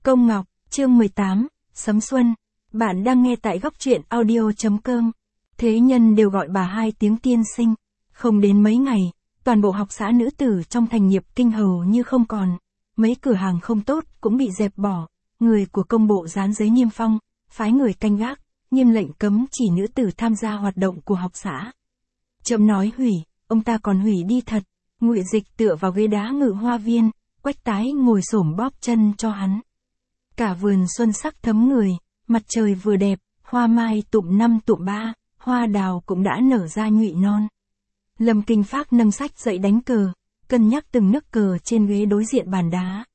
Công Ngọc, chương 18, Sấm Xuân. Bạn đang nghe tại góc truyện audio.com. Thế nhân đều gọi bà hai tiếng tiên sinh. Không đến mấy ngày, toàn bộ học xã nữ tử trong thành Nghiệp Kinh hầu như không còn. Mấy cửa hàng không tốt cũng bị dẹp bỏ. Người của công bộ dán giấy niêm phong, phái người canh gác, nghiêm lệnh cấm chỉ nữ tử tham gia hoạt động của học xã. Chậm nói hủy, ông ta còn hủy đi thật. Ngụy Dịch tựa vào ghế đá Ngự Hoa Viên, Quách Tái ngồi xổm bóp chân cho hắn. Cả vườn xuân sắc thấm người, mặt trời vừa đẹp, hoa mai tụm 5 tụm 3, hoa đào cũng đã nở ra nhụy non. Lâm Kinh Phác nâng sách dậy đánh cờ, cân nhắc từng nước cờ trên ghế đối diện bàn đá.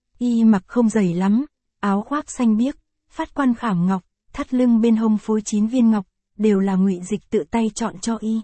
Y mặc không dày lắm, áo khoác xanh biếc, phát quan khảm ngọc, thắt lưng bên hông phối 9 viên ngọc, đều là Ngụy Dịch tự tay chọn cho y.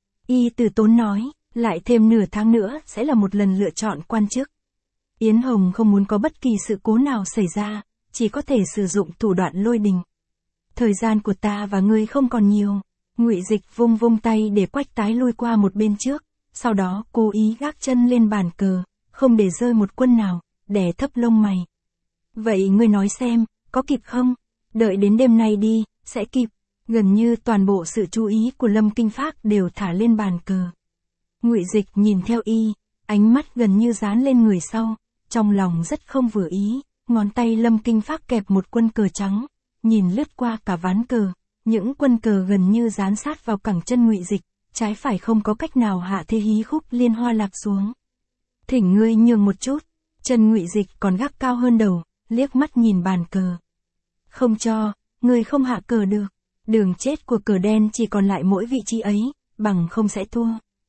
Y từ tốn nói, lại thêm nửa tháng nữa sẽ là một lần lựa chọn quan chức. Yến Hồng không muốn có bất kỳ sự cố nào xảy ra, chỉ có thể sử dụng thủ đoạn lôi đình. Thời gian của ta và ngươi không còn nhiều. Ngụy Dịch vung vung tay để Quách Tái lui qua một bên trước, sau đó cố ý gác chân lên bàn cờ, không để rơi một quân nào, đè thấp lông mày. Vậy ngươi nói xem, có kịp không? Đợi đến đêm nay đi, sẽ kịp. Gần như toàn bộ sự chú ý của Lâm Kinh Phác đều thả lên bàn cờ. Ngụy Dịch nhìn theo y, ánh mắt gần như dán lên người sau, trong lòng rất không vừa ý, ngón tay Lâm Kinh Phác kẹp một quân cờ trắng, nhìn lướt qua cả ván cờ, những quân cờ gần như dán sát vào cẳng chân Ngụy Dịch, trái phải không có cách nào hạ thế hí khúc liên hoa lạc xuống. Thỉnh ngươi nhường một chút, chân Ngụy Dịch còn gác cao hơn đầu, liếc mắt nhìn bàn cờ. Không cho, ngươi không hạ cờ được, đường chết của cờ đen chỉ còn lại mỗi vị trí ấy, bằng không sẽ thua.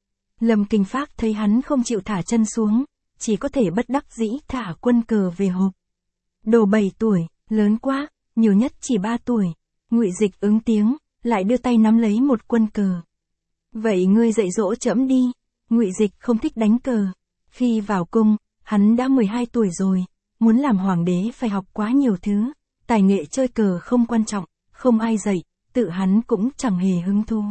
Lâm Kinh Phác thấy hắn không chịu thả chân xuống, chỉ có thể bất đắc dĩ thả quân cờ về hộp. Đồ 7 tuổi, lớn quá, nhiều nhất chỉ 3 tuổi. Ngụy Dịch ứng tiếng, lại đưa tay nắm lấy một quân cờ. Vậy ngươi dạy dỗ trẫm đi. Ngụy Dịch không thích đánh cờ. Khi vào cung, hắn đã 12 tuổi rồi, muốn làm hoàng đế phải học quá nhiều thứ. Tài nghệ chơi cờ không quan trọng, không ai dạy, tự hắn cũng chẳng hề hứng thú.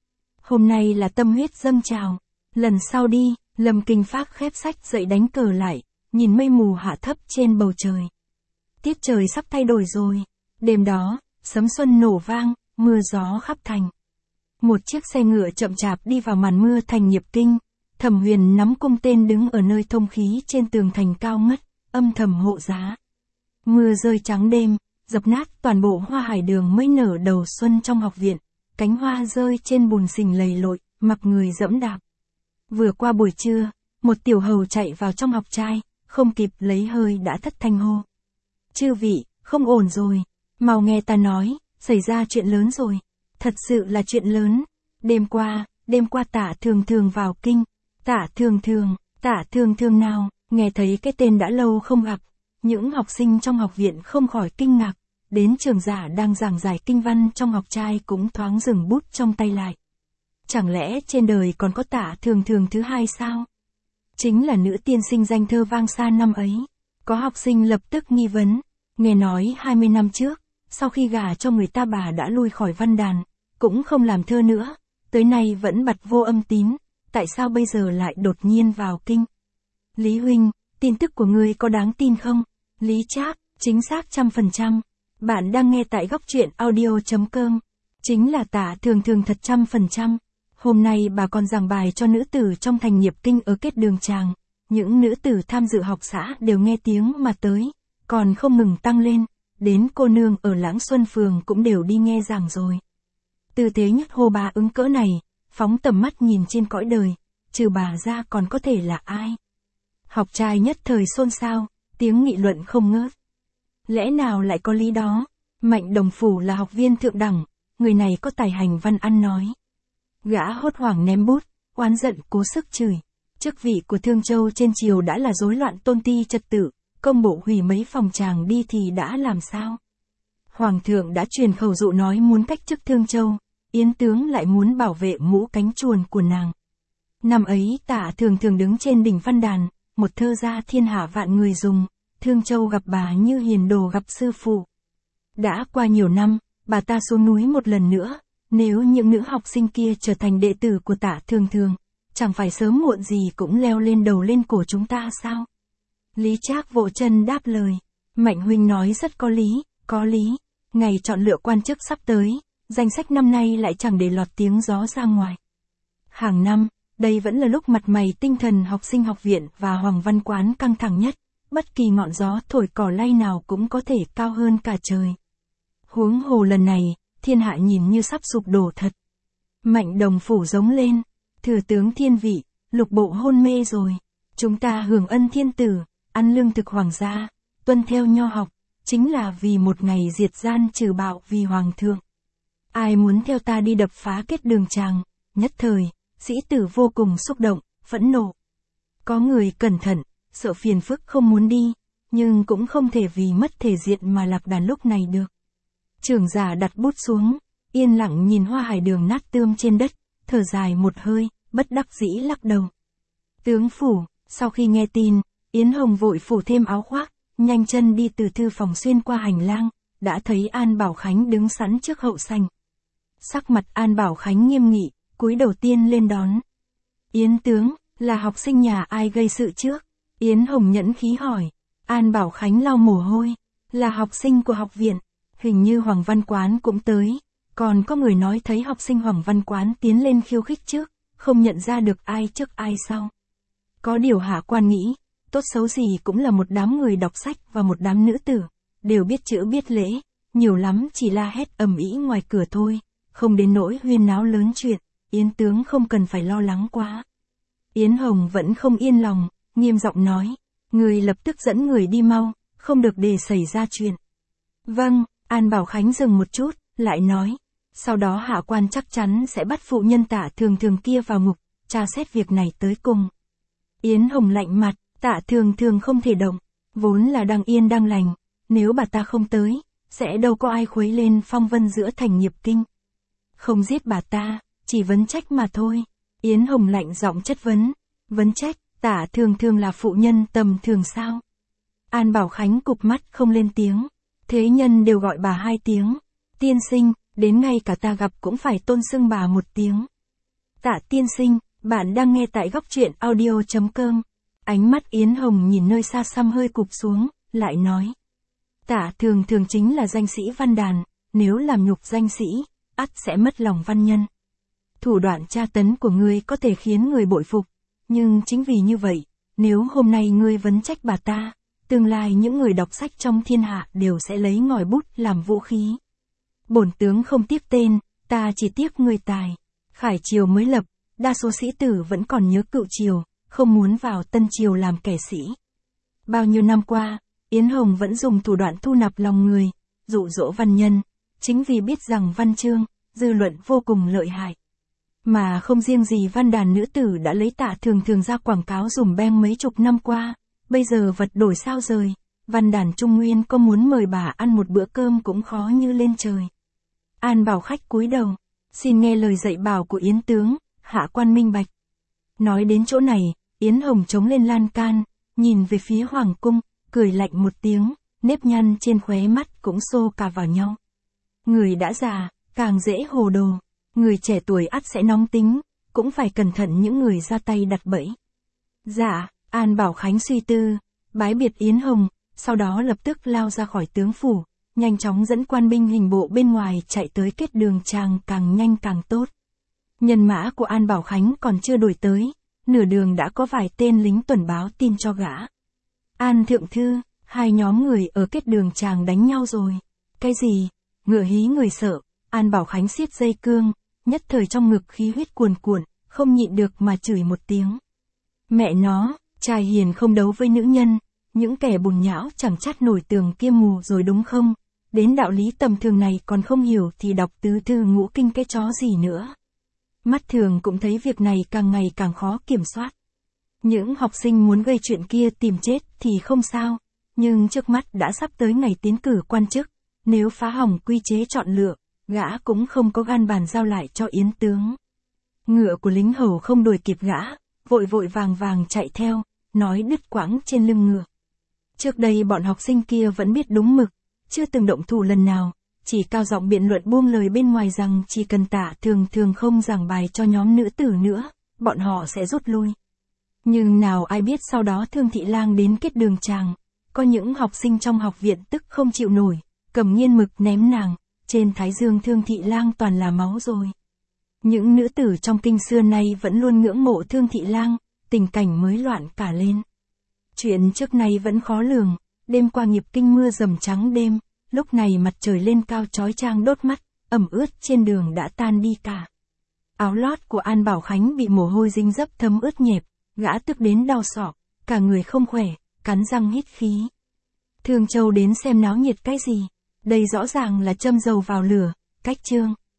Hôm nay là tâm huyết dâng trào. Lần sau đi. Lâm Kinh Phác khép sách dậy đánh cờ lại, nhìn mây mù hạ thấp trên bầu trời. Tiết trời sắp thay đổi rồi. Đêm đó, sấm xuân nổ vang, mưa gió khắp thành. Một chiếc xe ngựa chậm chạp đi vào màn mưa thành Nghiệp Kinh. Thẩm Huyền nắm cung tên đứng ở nơi thông khí trên tường thành cao ngất, âm thầm hộ giá. Mưa rơi trắng đêm, dập nát toàn bộ hoa hải đường mới nở đầu xuân trong học viện. Cánh hoa rơi trên bùn sình lầy lội, mặc người dẫm đạp. Vừa qua buổi trưa, một tiểu hầu chạy vào trong học trai, không kịp lấy hơi đã thất thanh hô. Chư vị, không ổn rồi, mau nghe ta nói, xảy ra chuyện lớn rồi, thật sự là chuyện lớn. Đêm qua Tạ Thường Thường vào kinh. Tạ Thường Thường nào, nghe thấy cái tên đã lâu không gặp, những học sinh trong học viện không khỏi kinh ngạc, đến trường giả đang giảng giải kinh văn trong học trai cũng thoáng dừng bút trong tay lại. Chẳng lẽ trên đời còn có Tạ Thường Thường thứ hai sao? Chính là nữ tiên sinh danh thơ vang xa năm ấy. Có học sinh lập tức nghi vấn, nghe nói 20 năm trước, sau khi gả cho người ta bà đã lui khỏi văn đàn, cũng không làm thơ nữa, tới nay vẫn bặt vô âm tín, tại sao bây giờ lại đột nhiên vào kinh? Lý huynh, tin tức của ngươi có đáng tin không? Lý Trác, chính xác 100%. Bạn đang nghe tại góc truyện audio.com. Chính là Tạ Thường Thường thật 100%. Hôm nay bà còn giảng bài cho nữ tử trong thành Nghiệp Kinh ở kết đường tràng. Những nữ tử tham dự học xã đều nghe tiếng mà tới, còn không ngừng tăng lên, đến cô nương ở Lãng Xuân Phường cũng đều đi nghe giảng rồi. Tư thế nhất hô bá ứng cỡ này, phóng tầm mắt nhìn trên cõi đời, trừ bà ra còn có thể là ai? Học trai nhất thời xôn xao, tiếng nghị luận không ngớt. Lẽ nào lại có lý đó? Mạnh Đồng Phủ là học viên thượng đẳng, người này có tài hành văn ăn nói. Gã hốt hoảng ném bút, oán giận cố sức chửi. Chức vị của Thương Châu trên triều đã là rối loạn tôn ti trật tự, công bộ hủy mấy phòng tràng đi thì đã làm sao? Hoàng thượng đã truyền khẩu dụ nói muốn cách chức Thương Châu, Yến tướng lại muốn bảo vệ mũ cánh chuồn của nàng. Năm ấy Tạ Thường Thường đứng trên đỉnh văn đàn, một thơ ra thiên hạ vạn người dùng, Thương Châu gặp bà như hiền đồ gặp sư phụ. Đã qua nhiều năm, bà ta xuống núi một lần nữa, nếu những nữ học sinh kia trở thành đệ tử của Tạ Thường Thường, chẳng phải sớm muộn gì cũng leo lên đầu lên cổ chúng ta sao? Lý Trác vỗ chân đáp lời. Mạnh huynh nói rất có lý. Ngày chọn lựa quan chức sắp tới, danh sách năm nay lại chẳng để lọt tiếng gió ra ngoài. Hàng năm, đây vẫn là lúc mặt mày tinh thần học sinh học viện và Hoàng Văn Quán căng thẳng nhất, bất kỳ ngọn gió thổi cỏ lay nào cũng có thể cao hơn cả trời. Huống hồ lần này, thiên hạ nhìn như sắp sụp đổ thật. Mạnh Đồng Phủ giống lên, thừa tướng thiên vị, lục bộ hôn mê rồi. Chúng ta hưởng ân thiên tử, ăn lương thực hoàng gia, tuân theo nho học, chính là vì một ngày diệt gian trừ bạo vì hoàng thượng. Ai muốn theo ta đi đập phá Kết Đường Tràng? Nhất thời, sĩ tử vô cùng xúc động, phẫn nộ. Có người cẩn thận, sợ phiền phức không muốn đi, nhưng cũng không thể vì mất thể diện mà lạc đàn lúc này được. Trưởng giả đặt bút xuống, yên lặng nhìn hoa hải đường nát tươm trên đất, thở dài một hơi, bất đắc dĩ lắc đầu. Tướng phủ, sau khi nghe tin, Yến Hồng vội phủ thêm áo khoác, nhanh chân đi từ thư phòng xuyên qua hành lang, đã thấy An Bảo Khánh đứng sẵn trước hậu sảnh. Sắc mặt An Bảo Khánh nghiêm nghị, cúi đầu tiên lên đón. Yến tướng, là học sinh nhà ai gây sự trước? Yến Hồng nhẫn khí hỏi. An Bảo Khánh lau mồ hôi, là học sinh của học viện, hình như Hoàng Văn Quán cũng tới, còn có người nói thấy học sinh Hoàng Văn Quán tiến lên khiêu khích trước, không nhận ra được ai trước ai sau. Có điều hạ quan nghĩ, tốt xấu gì cũng là một đám người đọc sách và một đám nữ tử, đều biết chữ biết lễ, nhiều lắm chỉ la hét ầm ĩ ngoài cửa thôi, không đến nỗi huyên náo lớn chuyện, Yến tướng không cần phải lo lắng quá. Yến Hồng vẫn không yên lòng, nghiêm giọng nói, người lập tức dẫn người đi mau, không được để xảy ra chuyện. Vâng, An Bảo Khánh dừng một chút, lại nói, sau đó hạ quan chắc chắn sẽ bắt phụ nhân Tạ Thường Thường kia vào ngục, tra xét việc này tới cùng. Yến Hồng lạnh mặt, Tạ Thường Thường không thể động, vốn là đang yên đang lành, nếu bà ta không tới, sẽ đâu có ai khuấy lên phong vân giữa thành nghiệp kinh. Không giết bà ta, chỉ vấn trách mà thôi. Yến Hồng lạnh giọng chất vấn, vấn trách, Tạ Thường Thường là phụ nhân tầm thường sao? An Bảo Khánh cụp mắt không lên tiếng, thế nhân đều gọi bà hai tiếng, tiên sinh, đến ngay cả ta gặp cũng phải tôn xưng bà một tiếng. Tạ tiên sinh, bạn đang nghe tại góc truyện audio.com. Ánh mắt Yến Hồng nhìn nơi xa xăm hơi cụp xuống, lại nói. Tạ Thường Thường chính là danh sĩ văn đàn, nếu làm nhục danh sĩ, ắt sẽ mất lòng văn nhân. Thủ đoạn tra tấn của ngươi có thể khiến người bội phục, nhưng chính vì như vậy, nếu hôm nay ngươi vấn trách bà ta, tương lai những người đọc sách trong thiên hạ đều sẽ lấy ngòi bút làm vũ khí. Bổn tướng không tiếc tên, ta chỉ tiếc người tài. Khải triều mới lập, đa số sĩ tử vẫn còn nhớ cựu triều, không muốn vào tân triều làm kẻ sĩ. Bao nhiêu năm qua, Yến Hồng vẫn dùng thủ đoạn thu nạp lòng người, dụ dỗ văn nhân, chính vì biết rằng văn chương, dư luận vô cùng lợi hại. Mà không riêng gì văn đàn nữ tử đã lấy Tạ Thường Thường ra quảng cáo dùm beng mấy chục năm qua, bây giờ vật đổi sao rời, văn đàn Trung Nguyên có muốn mời bà ăn một bữa cơm cũng khó như lên trời. An Bảo khách cúi đầu, xin nghe lời dạy bảo của Yến tướng, hạ quan minh bạch. Nói đến chỗ này, Yến Hồng chống lên lan can, nhìn về phía hoàng cung, cười lạnh một tiếng, nếp nhăn trên khóe mắt cũng xô cả vào nhau. Người đã già, càng dễ hồ đồ, người trẻ tuổi ắt sẽ nóng tính, cũng phải cẩn thận những người ra tay đặt bẫy. Dạ, An Bảo Khánh suy tư, bái biệt Yến Hồng, sau đó lập tức lao ra khỏi tướng phủ, nhanh chóng dẫn quan binh hình bộ bên ngoài chạy tới Kết Đường Tràng, càng nhanh càng tốt. Nhân mã của An Bảo Khánh còn chưa đuổi tới, nửa đường đã có vài tên lính tuần báo tin cho gã. An thượng thư, hai nhóm người ở Kết Đường Tràng đánh nhau rồi. Cái gì? Ngựa hí người sợ. An Bảo Khánh siết dây cương, nhất thời trong ngực khí huyết cuồn cuộn, không nhịn được mà chửi một tiếng. Mẹ nó, trai hiền không đấu với nữ nhân, những kẻ bùn nhão chẳng chát nổi tường kia mù rồi đúng không? Đến đạo lý tầm thường này còn không hiểu thì đọc tứ thư ngũ kinh cái chó gì nữa. Mắt thường cũng thấy việc này càng ngày càng khó kiểm soát. Những học sinh muốn gây chuyện kia tìm chết thì không sao, nhưng trước mắt đã sắp tới ngày tiến cử quan chức, nếu phá hỏng quy chế chọn lựa, gã cũng không có gan bàn giao lại cho Yến tướng. Ngựa của lính hầu không đuổi kịp gã, vội vội vàng vàng chạy theo, nói đứt quãng trên lưng ngựa. Trước đây bọn học sinh kia vẫn biết đúng mực, chưa từng động thủ lần nào, chỉ cao giọng biện luận buông lời bên ngoài rằng chỉ cần Tạ Thường Thường không giảng bài cho nhóm nữ tử nữa, bọn họ sẽ rút lui. Nhưng nào ai biết sau đó Thương Thị Lang đến Kết Đường Tràng, Có những học sinh trong học viện tức không chịu nổi, cầm nghiên mực ném nàng, trên thái dương Thương Thị Lang toàn là máu rồi. Những nữ tử trong kinh xưa nay vẫn luôn ngưỡng mộ Thương Thị Lang, tình cảnh mới loạn cả lên. Chuyện trước nay vẫn khó lường, đêm qua nghiệp kinh mưa rầm trắng đêm, lúc này mặt trời lên cao chói chang đốt mắt, ẩm ướt trên đường đã tan đi cả. Áo lót của An Bảo Khánh bị mồ hôi dính dấp thấm ướt nhẹp, gã tức đến đau sọ, cả người không khỏe, cắn răng hít khí. Thương Châu đến xem náo nhiệt cái gì? Đây rõ ràng là châm dầu vào lửa, cách chương.